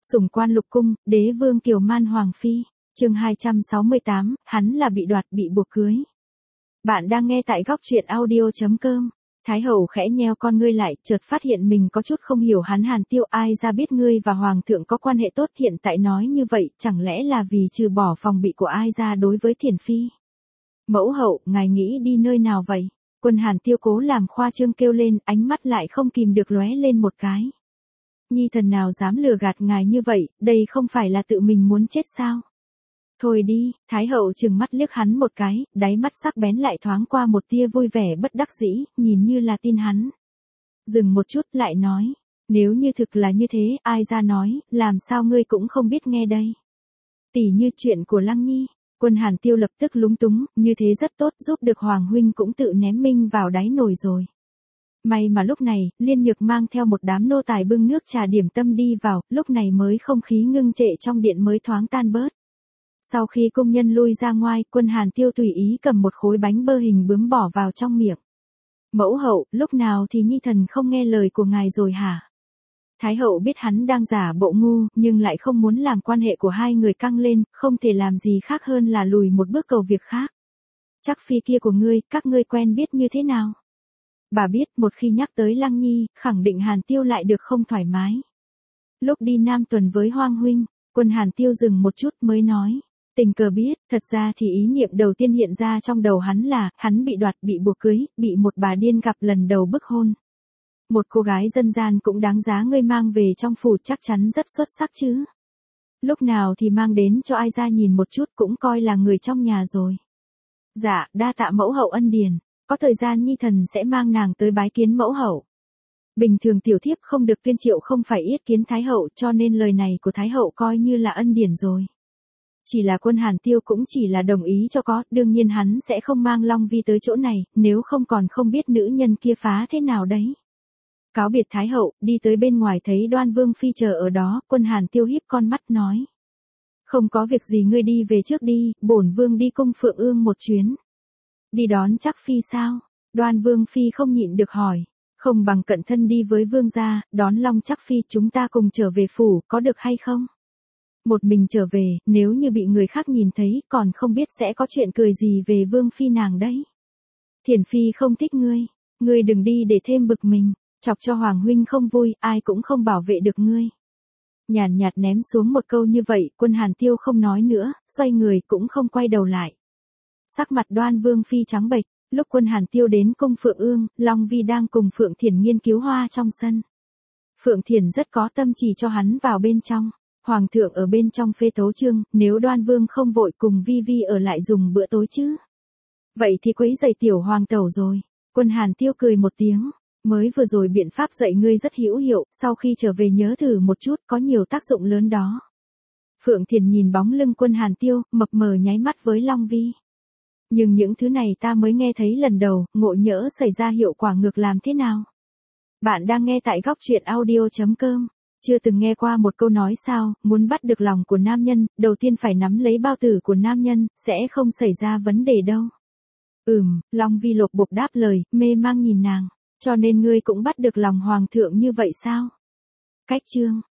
Sủng quan lục cung, đế vương kiều man hoàng phi. Chương 268, hắn là bị đoạt bị buộc cưới. Bạn đang nghe tại góc truyện audio.com. Thái hậu khẽ nheo con ngươi lại, chợt phát hiện mình có chút không hiểu hắn Hàn Tiêu, ai ra biết ngươi và hoàng thượng có quan hệ tốt, hiện tại nói như vậy, chẳng lẽ là vì trừ bỏ phòng bị của ai ra đối với Thiển phi? Mẫu hậu, ngài nghĩ đi nơi nào vậy? Quân Hàn Tiêu cố làm khoa trương kêu lên, ánh mắt lại không kìm được lóe lên một cái. Nhi thần nào dám lừa gạt ngài như vậy, đây không phải là tự mình muốn chết sao? Thôi đi, Thái hậu trừng mắt liếc hắn một cái, đáy mắt sắc bén lại thoáng qua một tia vui vẻ bất đắc dĩ, nhìn như là tin hắn. Dừng một chút lại nói, nếu như thực là như thế, ai ra nói, làm sao ngươi cũng không biết nghe đây. Tỉ như chuyện của Lăng Nhi, Quân Hàn Tiêu lập tức lúng túng, như thế rất tốt, giúp được Hoàng huynh cũng tự ném mình vào đáy nồi rồi. May mà lúc này, Liên Nhược mang theo một đám nô tài bưng nước trà điểm tâm đi vào, lúc này mới không khí ngưng trệ trong điện mới thoáng tan bớt. Sau khi công nhân lui ra ngoài, Quân Hàn Tiêu tùy ý cầm một khối bánh bơ hình bướm bỏ vào trong miệng. Mẫu hậu, lúc nào thì Nhi thần không nghe lời của ngài rồi hả? Thái hậu biết hắn đang giả bộ ngu, nhưng lại không muốn làm quan hệ của hai người căng lên, không thể làm gì khác hơn là lùi một bước cầu việc khác. Chắc phi kia của ngươi, các ngươi quen biết như thế nào? Bà biết một khi nhắc tới Lăng Nhi, khẳng định Hàn Tiêu lại được không thoải mái. Lúc đi Nam Tuần với Hoang huynh, Quân Hàn Tiêu dừng một chút mới nói. Tình cờ biết, thật ra thì ý niệm đầu tiên hiện ra trong đầu hắn là, hắn bị đoạt, bị buộc cưới, bị một bà điên gặp lần đầu bức hôn. Một cô gái dân gian cũng đáng giá ngươi mang về trong phủ, chắc chắn rất xuất sắc chứ. Lúc nào thì mang đến cho ai ra nhìn một chút, cũng coi là người trong nhà rồi. Dạ, đa tạ mẫu hậu ân điển, có thời gian Nhi thần sẽ mang nàng tới bái kiến mẫu hậu. Bình thường tiểu thiếp không được tuyên triệu không phải yết kiến Thái hậu, cho nên lời này của Thái hậu coi như là ân điển rồi. Chỉ là Quân Hàn Tiêu cũng chỉ là đồng ý cho có, đương nhiên hắn sẽ không mang Long Vi tới chỗ này, nếu không còn không biết nữ nhân kia phá thế nào đấy. Cáo biệt Thái hậu, đi tới bên ngoài thấy Đoan Vương phi chờ ở đó, Quân Hàn Tiêu híp con mắt nói. Không có việc gì, ngươi đi về trước đi, bổn vương đi cung Phượng Ương một chuyến. Đi đón chắc phi sao? Đoan Vương phi không nhịn được hỏi. Không bằng cận thân đi với vương gia, đón Long chắc phi, chúng ta cùng trở về phủ, có được hay không? Một mình trở về, nếu như bị người khác nhìn thấy, còn không biết sẽ có chuyện cười gì về vương phi nàng đấy. Thiển phi không thích ngươi đừng đi để thêm bực mình, chọc cho Hoàng huynh không vui, ai cũng không bảo vệ được ngươi. Nhàn nhạt ném xuống một câu như vậy, Quân Hàn Tiêu không nói nữa, xoay người cũng không quay đầu lại. Sắc mặt Đoan Vương phi trắng bệch, lúc Quân Hàn Tiêu đến cung Phượng Ương, Long Vi đang cùng Phượng Thiển nghiên cứu hoa trong sân. Phượng Thiển rất có tâm chỉ cho hắn vào bên trong. Hoàng thượng ở bên trong phê tấu chương, nếu Đoan Vương không vội cùng Vi Vi ở lại dùng bữa tối chứ. Vậy thì quấy rầy tiểu hoàng tẩu rồi. Quân Hàn Tiêu cười một tiếng. Mới vừa rồi biện pháp dạy ngươi rất hữu hiệu, sau khi trở về nhớ thử một chút, có nhiều tác dụng lớn đó. Phượng Thiền nhìn bóng lưng Quân Hàn Tiêu, mập mờ nháy mắt với Long Vi. Nhưng những thứ này ta mới nghe thấy lần đầu, ngộ nhỡ xảy ra hiệu quả ngược làm thế nào? Bạn đang nghe tại góc truyện audio.com. Chưa từng nghe qua một câu nói sao, muốn bắt được lòng của nam nhân, đầu tiên phải nắm lấy bao tử của nam nhân, sẽ không xảy ra vấn đề đâu. Long Vi lột bột đáp lời, mê mang nhìn nàng. Cho nên ngươi cũng bắt được lòng hoàng thượng như vậy sao? Cách chương.